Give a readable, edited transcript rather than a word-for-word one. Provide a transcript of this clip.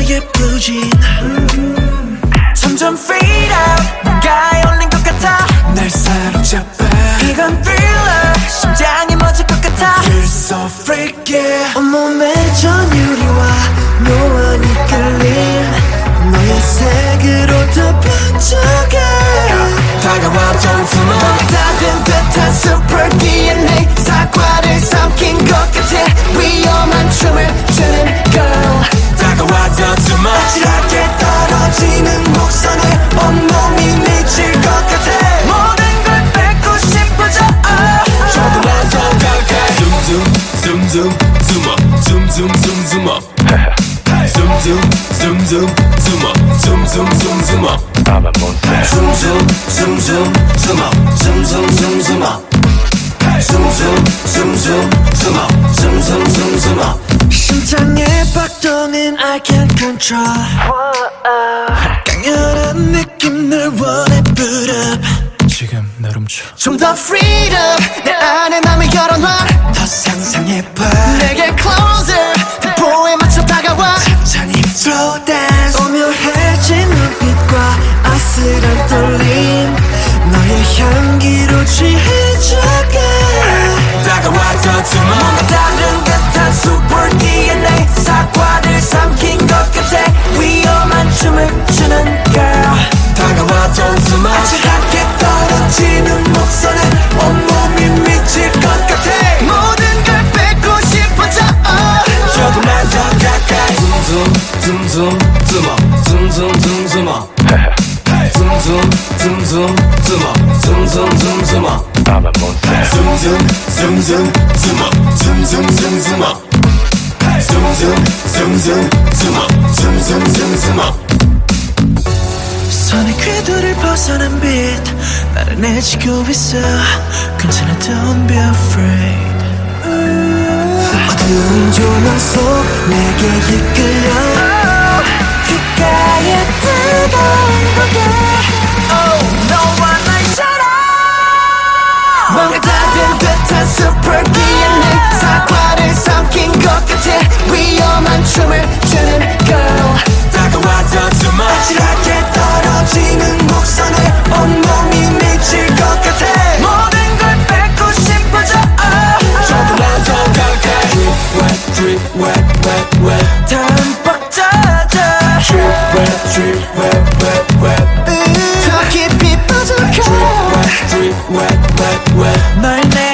예쁘진 점점 fade out 가에 올린 것 같아 날 사로잡아 이건 thriller 심장이 멎을 것 같아 You're so freaky 온몸에 전율이와 묘한 이끌림 너의 색으로 더 번쩍해 다가와 don't 숨어 다른 듯한 super DNA 사과를 삼킨 것 같아 위험한 춤을 추는 girl 다가와 don't 숨어 아찔하게 떨어지는 목선에 온몸이 미칠 것 같아 모든 걸 뺏고 싶어져 조금만 더 가까이 zoom zoom zoom up zoom zoom zoom zoom up zoom zoom zoom zoom zoom up zoom zoom zoom zoom up I'm a monster zoom zoom zoom zoom zoom up zoom zoom zoom zoom up zoom zoom zoom zoom zoom up zoom zoom zoom zoom up 심장의 박동은 I can't control 강렬한 느낌 널 원해 put up 지금 날 훔쳐 좀 더 freedom 내 안에 맘을 열어놔 더 상상해봐 내게 closer tempo에 맞춰 다가와 천천히 slow dance 오묘해진 눈빛과 아슬한 떨림 너의 향기로 취해져가 다가와 더 숨어 뭔가 다른 듯한 super DNA 사과를 삼킨 것 같아 위험한 춤을 추는 girl 다가와 더 숨어 아찔하게 떨어지는 목선에 온몸이 미칠 것 같아 모든 걸 뺏고 싶어져 조금만 더 가까이 zoom zoom zoom up zoom zoom zoom zoom up zoom zoom zoom zoom zoom up zoom zoom zoom zoom up I'm a monster zoom zoom zoom zoom zoom up zoom zoom zoom zoom up zoom zoom zoom zoom zoom up zoom zoom zoom zoom up 손의 궤도를 벗어난 빛 나른해지고 있어 괜찮아 don't be afraid 어두운 조명 속 내게 이끌려 귓가에 뜨거운 고개 Oh 너와 날 사랑 뭔가 다른 듯한 super DNA 사과를 삼킨 것 같아 위험한 춤을 추는 girl 다가와 더 숨어 아찔하게 떨어지는 목선에 온몸이 미칠 것 같아 모든 걸 뺏고 싶어져 조금만 더 가까이 drip wet drip wet wet wet 담박 젖어 drip wet drip wet wet wet 더 깊이 빠져가 drip wet drip wet wet wet 널 내